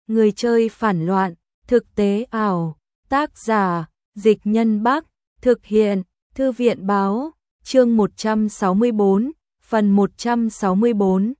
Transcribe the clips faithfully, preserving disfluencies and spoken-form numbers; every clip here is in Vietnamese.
Người chơi phản loạn, thực tế ảo, tác giả, Dịch Nhân Bắc, thực hiện, Thư viện báo, chương một trăm sáu mươi tư, phần một trăm sáu mươi tư.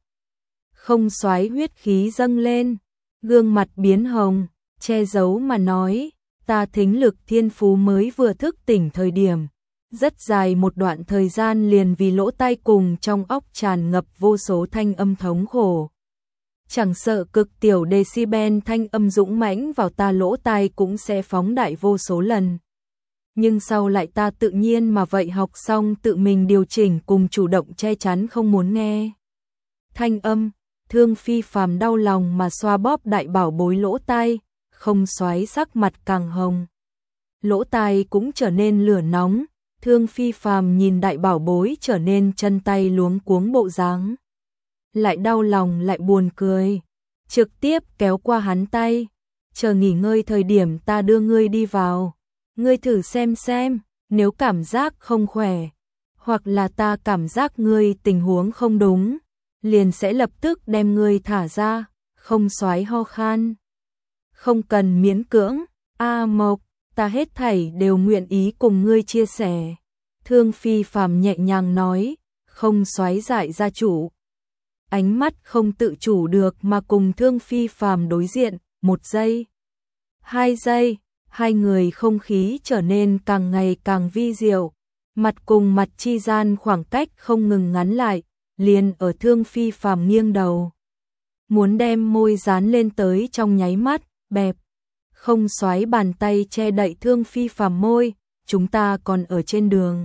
Không xoáy huyết khí dâng lên, gương mặt biến hồng, che giấu mà nói, ta thính lực thiên phú mới vừa thức tỉnh thời điểm. Rất dài một đoạn thời gian liền vì lỗ tai cùng trong óc tràn ngập vô số thanh âm thống khổ. Chẳng sợ cực tiểu decibel thanh âm dũng mãnh vào ta lỗ tai cũng sẽ phóng đại vô số lần. Nhưng sau lại ta tự nhiên mà vậy học xong tự mình điều chỉnh cùng chủ động che chắn không muốn nghe. Thanh âm, Thương Phi Phàm đau lòng mà xoa bóp đại bảo bối lỗ tai, không xoáy sắc mặt càng hồng. Lỗ tai cũng trở nên lửa nóng, Thương Phi Phàm nhìn đại bảo bối trở nên chân tay luống cuống bộ dáng. Lại đau lòng lại buồn cười, trực tiếp kéo qua hắn tay, chờ nghỉ ngơi thời điểm ta đưa ngươi đi vào. Ngươi thử xem xem, nếu cảm giác không khỏe, hoặc là ta cảm giác ngươi tình huống không đúng, liền sẽ lập tức đem ngươi thả ra, không xoáy ho khan. Không cần miễn cưỡng, A Mộc, ta hết thảy đều nguyện ý cùng ngươi chia sẻ. Thương Phi Phàm nhẹ nhàng nói, không xoáy dại gia chủ. Ánh mắt không tự chủ được mà cùng Thương Phi Phàm đối diện, một giây, hai giây, hai người không khí trở nên càng ngày càng vi diệu, mặt cùng mặt chi gian khoảng cách không ngừng ngắn lại, liền ở Thương Phi Phàm nghiêng đầu. Muốn đem môi dán lên tới trong nháy mắt, bẹp, không xoáy bàn tay che đậy Thương Phi Phàm môi, chúng ta còn ở trên đường.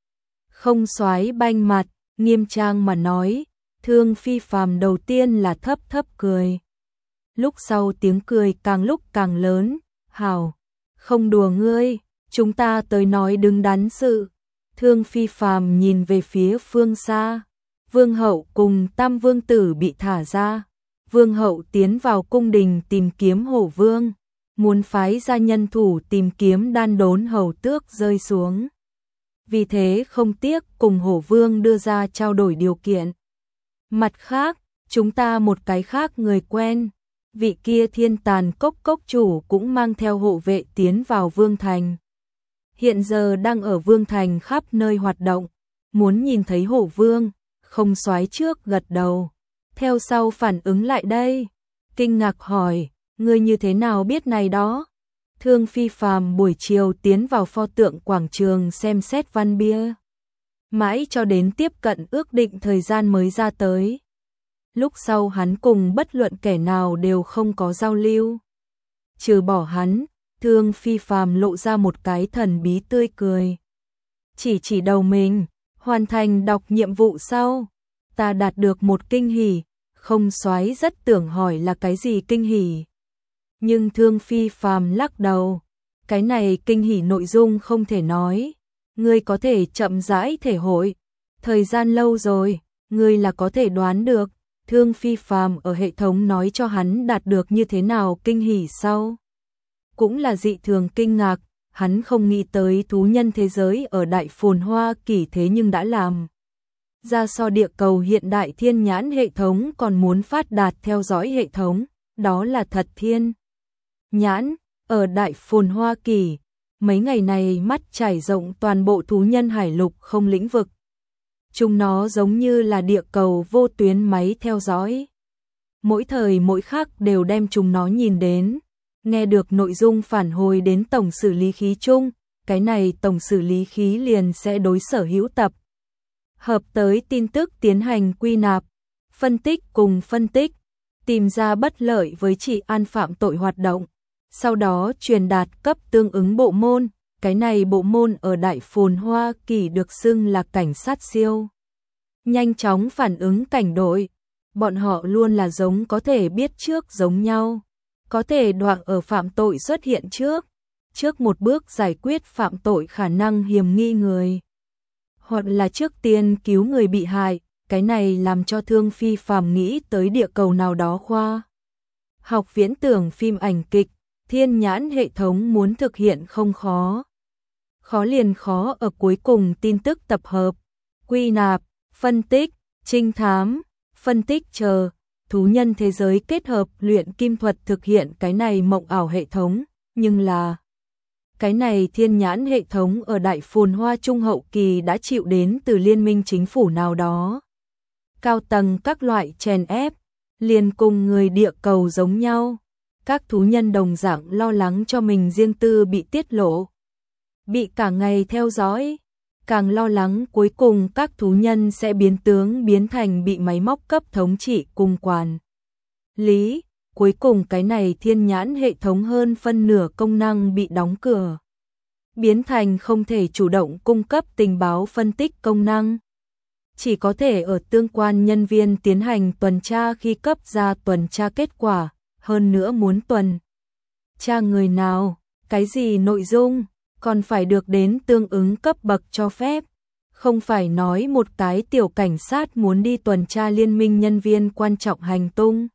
Không xoáy banh mặt, nghiêm trang mà nói, Thương Phi Phàm đầu tiên là thấp thấp cười. Lúc sau tiếng cười càng lúc càng lớn, hảo, không đùa ngươi, chúng ta tới nói đứng đắn sự. Thương Phi Phàm nhìn về phía phương xa, Vương hậu cùng Tam vương tử bị thả ra. Vương hậu tiến vào cung đình tìm kiếm Hổ Vương, muốn phái ra nhân thủ tìm kiếm đan đốn hầu tước rơi xuống. Vì thế không tiếc cùng Hổ Vương đưa ra trao đổi điều kiện. Mặt khác, chúng ta một cái khác người quen, vị kia Thiên Tàn Cốc cốc chủ cũng mang theo hộ vệ tiến vào Vương Thành. Hiện giờ đang ở Vương Thành khắp nơi hoạt động, muốn nhìn thấy Hổ Vương, không xoáy trước gật đầu. Theo sau phản ứng lại đây, kinh ngạc hỏi, ngươi như thế nào biết này đó? Thương Phi Phàm buổi chiều tiến vào pho tượng quảng trường xem xét văn bia. Mãi cho đến tiếp cận ước định thời gian mới ra tới. Lúc sau hắn cùng bất luận kẻ nào đều không có giao lưu. Trừ bỏ hắn, Thương Phi Phàm lộ ra một cái thần bí tươi cười. Chỉ chỉ đầu mình, hoàn thành đọc nhiệm vụ sau, ta đạt được một kinh hỉ, không xoáy rất tưởng hỏi là cái gì kinh hỉ. Nhưng Thương Phi Phàm lắc đầu, cái này kinh hỉ nội dung không thể nói, ngươi có thể chậm rãi thể hội, thời gian lâu rồi, ngươi là có thể đoán được. Thương Phi Phàm ở hệ thống nói cho hắn đạt được như thế nào kinh hỉ sau. Cũng là dị thường kinh ngạc, hắn không nghĩ tới thú nhân thế giới ở đại phồn hoa kỳ thế nhưng đã làm ra so địa cầu hiện đại thiên nhãn hệ thống còn muốn phát đạt theo dõi hệ thống, đó là thật thiên nhãn, ở đại phồn hoa kỳ, mấy ngày này mắt trải rộng toàn bộ thú nhân hải lục không lĩnh vực. Chúng nó giống như là địa cầu vô tuyến máy theo dõi. Mỗi thời mỗi khắc đều đem chúng nó nhìn đến, nghe được nội dung phản hồi đến tổng xử lý khí chung, cái này tổng xử lý khí liền sẽ đối sở hữu tập hợp tới tin tức tiến hành quy nạp, phân tích cùng phân tích, tìm ra bất lợi với chị an phạm tội hoạt động, sau đó truyền đạt cấp tương ứng bộ môn, cái này bộ môn ở đại phồn hoa kỳ được xưng là cảnh sát siêu. Nhanh chóng phản ứng cảnh đội, bọn họ luôn là giống có thể biết trước giống nhau, có thể đoạn ở phạm tội xuất hiện trước, trước một bước giải quyết phạm tội khả năng hiểm nghi người. Hoặc là trước tiên cứu người bị hại, cái này làm cho Thương Phi Phàm nghĩ tới địa cầu nào đó khoa. Học viễn tưởng phim ảnh kịch, thiên nhãn hệ thống muốn thực hiện không khó. Khó liền khó ở cuối cùng tin tức tập hợp, quy nạp, phân tích, trinh thám, phân tích chờ, thú nhân thế giới kết hợp luyện kim thuật thực hiện cái này mộng ảo hệ thống, nhưng là cái này thiên nhãn hệ thống ở đại phồn hoa trung hậu kỳ đã chịu đến từ liên minh chính phủ nào đó. Cao tầng các loại chèn ép, liền cùng người địa cầu giống nhau. Các thú nhân đồng dạng lo lắng cho mình riêng tư bị tiết lộ, bị cả ngày theo dõi, càng lo lắng cuối cùng các thú nhân sẽ biến tướng biến thành bị máy móc cấp thống trị cùng quản lý. Cuối cùng cái này thiên nhãn hệ thống hơn phân nửa công năng bị đóng cửa, biến thành không thể chủ động cung cấp tình báo phân tích công năng. Chỉ có thể ở tương quan nhân viên tiến hành tuần tra khi cấp ra tuần tra kết quả, hơn nữa muốn tuần tra người nào, cái gì nội dung, còn phải được đến tương ứng cấp bậc cho phép. Không phải nói một cái tiểu cảnh sát muốn đi tuần tra liên minh nhân viên quan trọng hành tung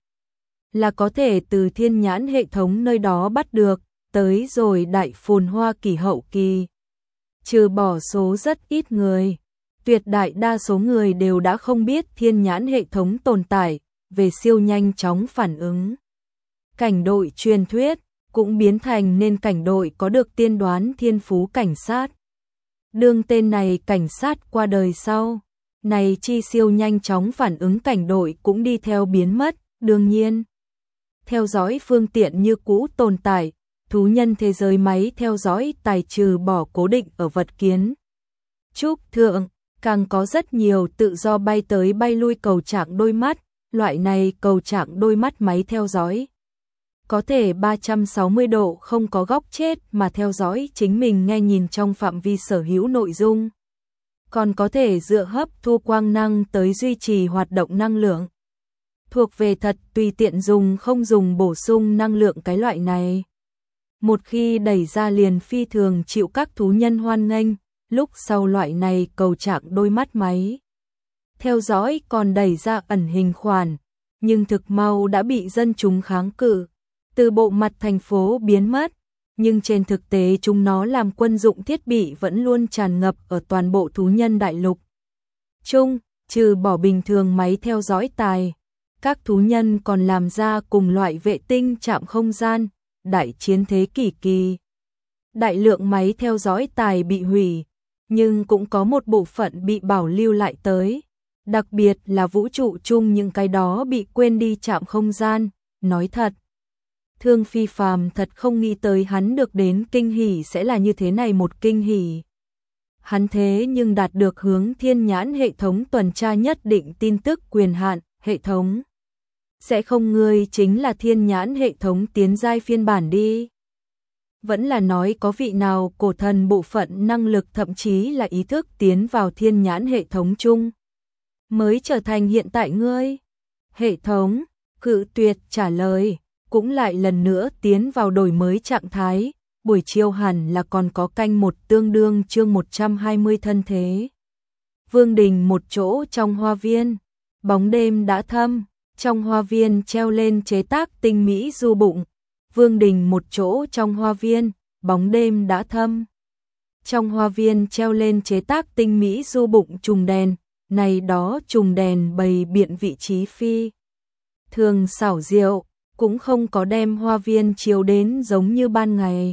là có thể từ thiên nhãn hệ thống nơi đó bắt được. Tới rồi đại phồn hoa kỳ hậu kỳ, trừ bỏ số rất ít người, tuyệt đại đa số người đều đã không biết thiên nhãn hệ thống tồn tại, về siêu nhanh chóng phản ứng. Cảnh đội truyền thuyết cũng biến thành nên cảnh đội có được tiên đoán thiên phú cảnh sát. Đương tên này cảnh sát qua đời sau, này chi siêu nhanh chóng phản ứng cảnh đội cũng đi theo biến mất. Đương nhiên, theo dõi phương tiện như cũ tồn tại, thú nhân thế giới máy theo dõi tài trừ bỏ cố định ở vật kiến trúc thượng, càng có rất nhiều tự do bay tới bay lui cầu trạng đôi mắt. Loại này cầu trạng đôi mắt máy theo dõi có thể ba trăm sáu mươi độ không có góc chết mà theo dõi chính mình nghe nhìn trong phạm vi sở hữu nội dung, còn có thể dựa hấp thu quang năng tới duy trì hoạt động năng lượng. Thuộc về thật tùy tiện dùng không dùng bổ sung năng lượng cái loại này. Một khi đẩy ra liền phi thường chịu các thú nhân hoan nghênh, lúc sau loại này cầu trạng đôi mắt máy theo dõi còn đẩy ra ẩn hình khoản, nhưng thực mau đã bị dân chúng kháng cự, từ bộ mặt thành phố biến mất, nhưng trên thực tế chúng nó làm quân dụng thiết bị vẫn luôn tràn ngập ở toàn bộ thú nhân đại lục. Chung, trừ bỏ bình thường máy theo dõi tài, các thú nhân còn làm ra cùng loại vệ tinh trạm không gian, đại chiến thế kỷ kỳ. Đại lượng máy theo dõi tài bị hủy, nhưng cũng có một bộ phận bị bảo lưu lại tới. Đặc biệt là vũ trụ chung những cái đó bị quên đi trạm không gian. Nói thật, Thương Phi Phàm thật không nghĩ tới hắn được đến kinh hỉ sẽ là như thế này một kinh hỉ. Hắn thế nhưng đạt được hướng thiên nhãn hệ thống tuần tra nhất định tin tức quyền hạn, hệ thống sẽ không ngươi chính là thiên nhãn hệ thống tiến giai phiên bản đi. Vẫn là nói có vị nào cổ thần bộ phận năng lực thậm chí là ý thức tiến vào thiên nhãn hệ thống chung, mới trở thành hiện tại ngươi. Hệ thống, cự tuyệt trả lời, cũng lại lần nữa tiến vào đổi mới trạng thái, buổi chiều hẳn là còn có canh một tương đương chương một trăm hai mươi thân thế. Vương đình một chỗ trong hoa viên, bóng đêm đã thâm, trong hoa viên treo lên chế tác tinh mỹ du bụng. Vương đình một chỗ trong hoa viên, bóng đêm đã thâm. Trong hoa viên treo lên chế tác tinh mỹ du bụng trùng đèn, này đó trùng đèn bày biện vị trí phi thường xảo diệu, cũng không có đem hoa viên chiếu đến giống như ban ngày,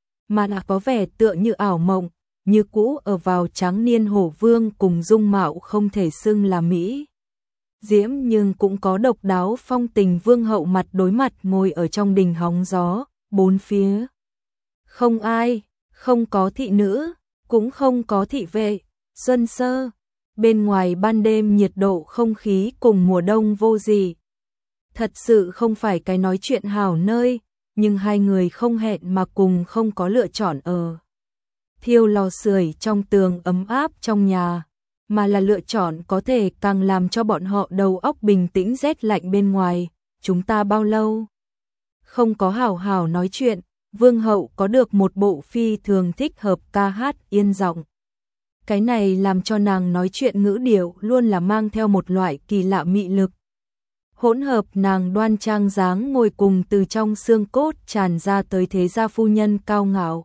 mà là có vẻ tựa như ảo mộng, như cũ ở vào tráng niên hổ vương cùng dung mạo không thể xưng là mỹ diễm nhưng cũng có độc đáo phong tình vương hậu mặt đối mặt ngồi ở trong đình hóng gió, bốn phía không ai, không có thị nữ, cũng không có thị vệ, xuân sơ, bên ngoài ban đêm nhiệt độ không khí cùng mùa đông vô gì. Thật sự không phải cái nói chuyện hảo nơi, nhưng hai người không hẹn mà cùng không có lựa chọn ở thiêu lò sưởi trong tường ấm áp trong nhà, mà là lựa chọn có thể càng làm cho bọn họ đầu óc bình tĩnh rét lạnh bên ngoài. Chúng ta bao lâu không có hảo hảo nói chuyện, vương hậu có được một bộ phi thường thích hợp ca hát yên giọng. Cái này làm cho nàng nói chuyện ngữ điệu luôn là mang theo một loại kỳ lạ mị lực. Hỗn hợp nàng đoan trang dáng ngồi cùng từ trong xương cốt tràn ra tới thế gia phu nhân cao ngạo,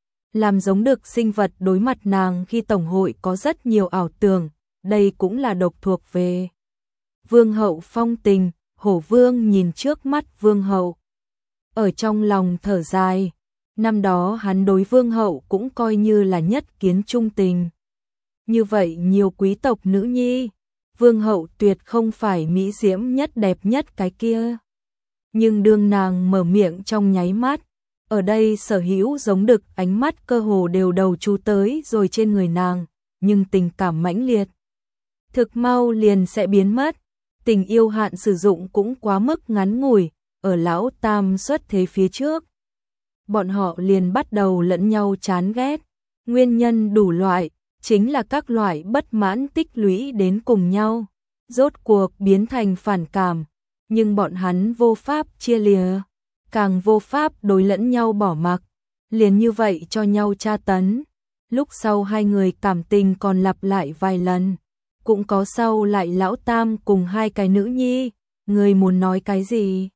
làm giống được sinh vật đối mặt nàng khi tổng hội có rất nhiều ảo tưởng, đây cũng là độc thuộc về vương hậu phong tình, Hổ Vương nhìn trước mắt Vương hậu, ở trong lòng thở dài, năm đó hắn đối Vương hậu cũng coi như là nhất kiến trung tình. Như vậy nhiều quý tộc nữ nhi, Vương hậu tuyệt không phải mỹ diễm nhất đẹp nhất cái kia. Nhưng đương nàng mở miệng trong nháy mắt, ở đây sở hữu giống đực ánh mắt cơ hồ đều đầu chú tới rồi trên người nàng, nhưng tình cảm mãnh liệt thực mau liền sẽ biến mất. Tình yêu hạn sử dụng cũng quá mức ngắn ngủi, ở lão tam xuất thế phía trước. Bọn họ liền bắt đầu lẫn nhau chán ghét, nguyên nhân đủ loại, chính là các loại bất mãn tích lũy đến cùng nhau, rốt cuộc biến thành phản cảm, nhưng bọn hắn vô pháp chia lìa, càng vô pháp đối lẫn nhau bỏ mặc, liền như vậy cho nhau tra tấn. Lúc sau hai người cảm tình còn lặp lại vài lần, cũng có sau lại lão tam cùng hai cái nữ nhi, người muốn nói cái gì?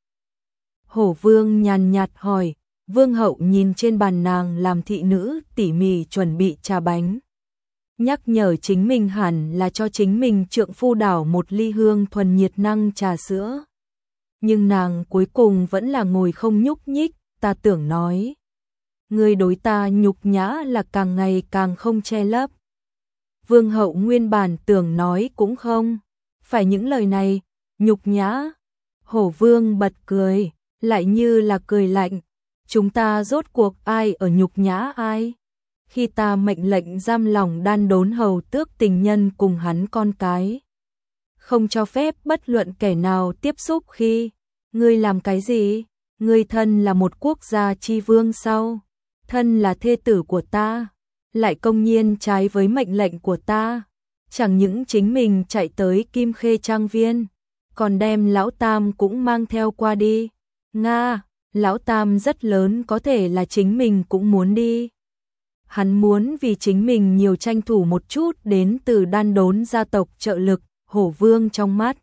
Hổ Vương nhàn nhạt hỏi. Vương hậu nhìn trên bàn nàng làm thị nữ tỉ mỉ chuẩn bị trà bánh, nhắc nhở chính mình hẳn là cho chính mình trượng phu đảo một ly hương thuần nhiệt năng trà sữa. Nhưng nàng cuối cùng vẫn là ngồi không nhúc nhích, ta tưởng nói. Người đối ta nhục nhã là càng ngày càng không che lấp. Vương hậu nguyên bản tưởng nói cũng không, phải những lời này, nhục nhã. Hổ Vương bật cười, lại như là cười lạnh. Chúng ta rốt cuộc ai ở nhục nhã ai? Khi ta mệnh lệnh giam lỏng đan đốn hầu tước tình nhân cùng hắn con cái, không cho phép bất luận kẻ nào tiếp xúc khi, ngươi làm cái gì? Ngươi thân là một quốc gia chi vương sao? Thân là thê tử của ta, lại công nhiên trái với mệnh lệnh của ta, chẳng những chính mình chạy tới Kim Khê Trang Viên, còn đem lão tam cũng mang theo qua đi. Nga, lão tam rất lớn, có thể là chính mình cũng muốn đi. Hắn muốn vì chính mình nhiều tranh thủ một chút đến từ đan đốn gia tộc trợ lực. Hổ Vương trong mắt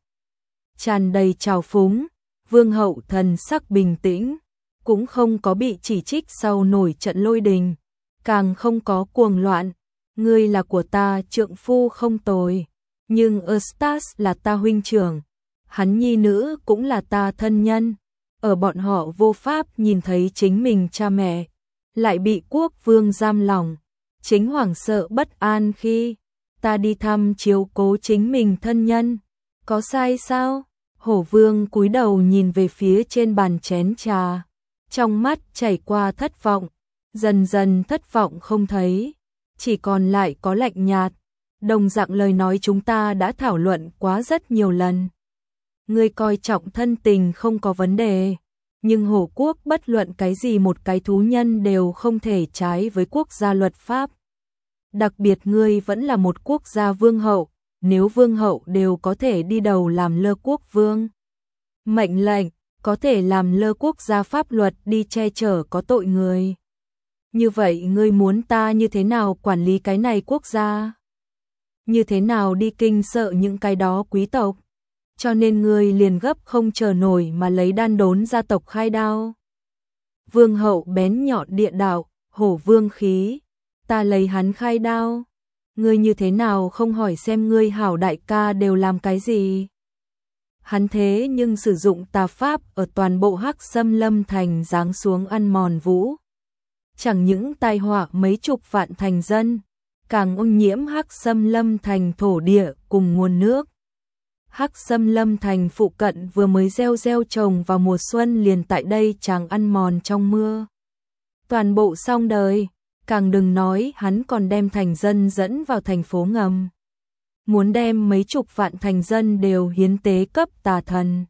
tràn đầy trào phúng, Vương hậu thần sắc bình tĩnh, cũng không có bị chỉ trích sau nổi trận lôi đình, càng không có cuồng loạn. Ngươi là của ta trượng phu không tồi, nhưng Eustace là ta huynh trưởng, hắn nhi nữ cũng là ta thân nhân. Ở bọn họ vô pháp nhìn thấy chính mình cha mẹ, lại bị quốc vương giam lỏng, chính hoảng sợ bất an khi ta đi thăm chiếu cố chính mình thân nhân, có sai sao? Hổ Vương cúi đầu nhìn về phía trên bàn chén trà, trong mắt chảy qua thất vọng, dần dần thất vọng không thấy, chỉ còn lại có lạnh nhạt. Đồng dạng lời nói chúng ta đã thảo luận quá rất nhiều lần. Ngươi coi trọng thân tình không có vấn đề, nhưng hổ quốc bất luận cái gì một cái thú nhân đều không thể trái với quốc gia luật pháp. Đặc biệt ngươi vẫn là một quốc gia vương hậu, nếu vương hậu đều có thể đi đầu làm lơ quốc vương mệnh lệnh, có thể làm lơ quốc gia pháp luật đi che chở có tội người. Như vậy ngươi muốn ta như thế nào quản lý cái này quốc gia? Như thế nào đi kinh sợ những cái đó quý tộc? Cho nên ngươi liền gấp không chờ nổi mà lấy đan đốn gia tộc khai đao. Vương hậu bén nhọn địa đạo, Hổ Vương khí, ta lấy hắn khai đao. Ngươi như thế nào không hỏi xem ngươi hảo đại ca đều làm cái gì? Hắn thế nhưng sử dụng tà pháp ở toàn bộ Hắc Xâm Lâm thành giáng xuống ăn mòn vũ. Chẳng những tai họa mấy chục vạn thành dân, càng ô nhiễm Hắc Xâm Lâm thành thổ địa cùng nguồn nước. Hắc Xâm Lâm thành phụ cận vừa mới gieo gieo trồng vào mùa xuân liền tại đây chàng ăn mòn trong mưa. Toàn bộ xong đời, càng đừng nói hắn còn đem thành dân dẫn vào thành phố ngầm. Muốn đem mấy chục vạn thành dân đều hiến tế cấp tà thần.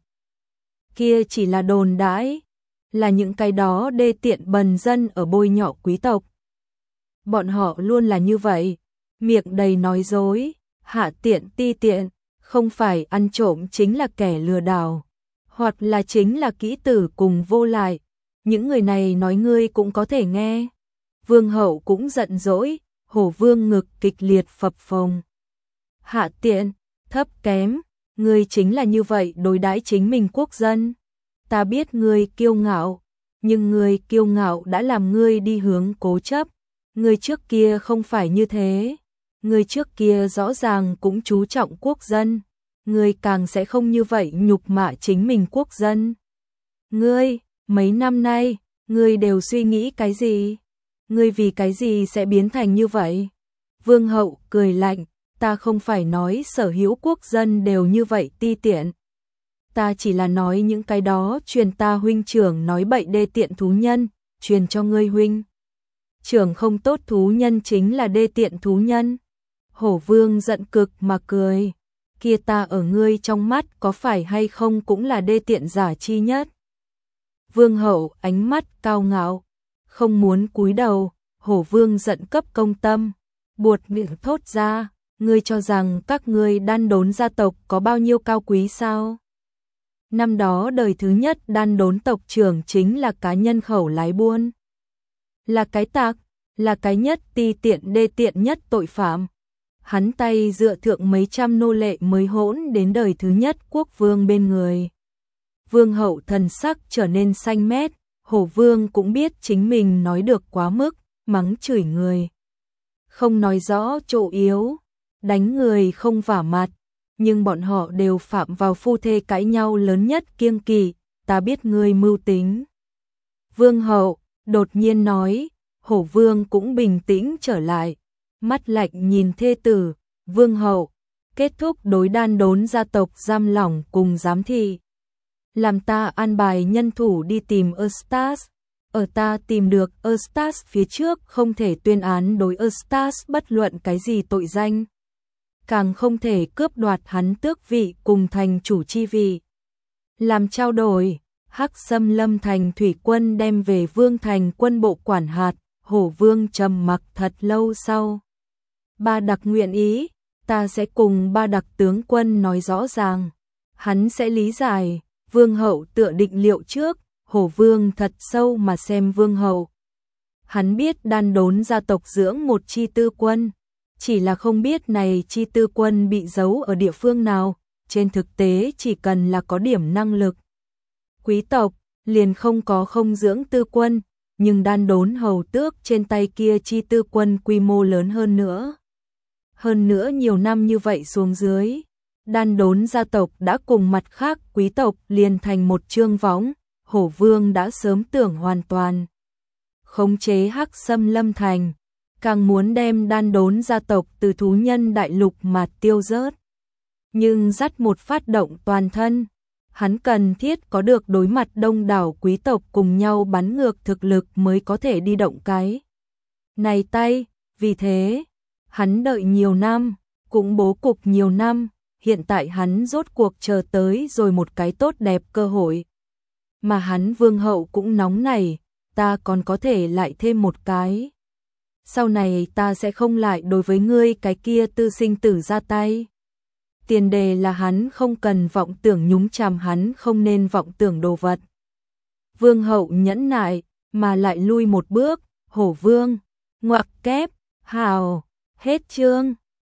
Kia chỉ là đồn đãi, là những cái đó đê tiện bần dân ở bôi nhọ quý tộc. Bọn họ luôn là như vậy, miệng đầy nói dối, hạ tiện ti tiện, không phải ăn trộm chính là kẻ lừa đảo, hoặc là chính là kỹ tử cùng vô lại. Những người này nói ngươi cũng có thể nghe. Vương hậu cũng giận dỗi, Hổ Vương ngực kịch liệt phập phồng. Hạ tiện, thấp kém, ngươi chính là như vậy đối đãi chính mình quốc dân. Ta biết ngươi kiêu ngạo, nhưng ngươi kiêu ngạo đã làm ngươi đi hướng cố chấp. Ngươi trước kia không phải như thế, ngươi trước kia rõ ràng cũng chú trọng quốc dân, ngươi càng sẽ không như vậy nhục mạ chính mình quốc dân. Ngươi, mấy năm nay, ngươi đều suy nghĩ cái gì? Ngươi vì cái gì sẽ biến thành như vậy? Vương hậu cười lạnh, ta không phải nói sở hữu quốc dân đều như vậy ti tiện. Ta chỉ là nói những cái đó truyền ta huynh trưởng nói bậy đê tiện thú nhân, truyền cho ngươi huynh. Trưởng không tốt thú nhân chính là đê tiện thú nhân. Hổ vương giận cực mà cười, kia ta ở ngươi trong mắt có phải hay không cũng là đê tiện giả chi nhất. Vương hậu ánh mắt cao ngạo, không muốn cúi đầu, hổ vương giận cấp công tâm, buột miệng thốt ra, ngươi cho rằng các ngươi đan đốn gia tộc có bao nhiêu cao quý sao? Năm đó đời thứ nhất đan đốn tộc trưởng chính là cá nhân khẩu lái buôn. Là cái tặc, là cái nhất ti tiện đê tiện nhất tội phạm. Hắn tay dựa thượng mấy trăm nô lệ mới hỗn đến đời thứ nhất quốc vương bên người. Vương hậu thần sắc trở nên xanh mét, hổ vương cũng biết chính mình nói được quá mức, mắng chửi người. Không nói rõ chỗ yếu, đánh người không vả mặt, nhưng bọn họ đều phạm vào phu thê cãi nhau lớn nhất kiêng kỵ, ta biết ngươi mưu tính. Vương hậu đột nhiên nói, hổ vương cũng bình tĩnh trở lại, mắt lạnh nhìn thê tử, vương hậu, kết thúc đối đan đốn gia tộc giam lỏng cùng giám thị. Làm ta an bài nhân thủ đi tìm Eustace, ở ta tìm được Eustace phía trước không thể tuyên án đối Eustace bất luận cái gì tội danh. Càng không thể cướp đoạt hắn tước vị cùng thành chủ chi vị. Làm trao đổi, Hắc Xâm Lâm thành thủy quân đem về Vương thành quân bộ quản hạt, hổ vương trầm mặc thật lâu sau. Ba đặc nguyện ý, ta sẽ cùng ba đặc tướng quân nói rõ ràng. Hắn sẽ lý giải, vương hậu tựa định liệu trước, hổ vương thật sâu mà xem vương hậu. Hắn biết đan đốn gia tộc dưỡng một chi tư quân, chỉ là không biết này chi tư quân bị giấu ở địa phương nào, trên thực tế chỉ cần là có điểm năng lực. Quý tộc, liền không có không dưỡng tư quân, nhưng đan đốn hầu tước trên tay kia chi tư quân quy mô lớn hơn nữa. Hơn nữa nhiều năm như vậy xuống dưới, đan đốn gia tộc đã cùng mặt khác quý tộc liền thành một trương võng, hổ vương đã sớm tưởng hoàn toàn khống chế Hắc Xâm Lâm thành, càng muốn đem đan đốn gia tộc từ thú nhân đại lục mà tiêu rớt. Nhưng dắt một phát động toàn thân, hắn cần thiết có được đối mặt đông đảo quý tộc cùng nhau bắn ngược thực lực mới có thể đi động cái này tay, vì thế, hắn đợi nhiều năm, cũng bố cục nhiều năm, hiện tại hắn rốt cuộc chờ tới rồi một cái tốt đẹp cơ hội. Mà hắn vương hậu cũng nóng nảy, ta còn có thể lại thêm một cái. Sau này ta sẽ không lại đối với ngươi cái kia tư sinh tử ra tay. Tiền đề là hắn không cần vọng tưởng nhúng chàm hắn không nên vọng tưởng đồ vật. Vương hậu nhẫn nại, mà lại lui một bước, hổ vương, ngoặc kép, hào, hết chương.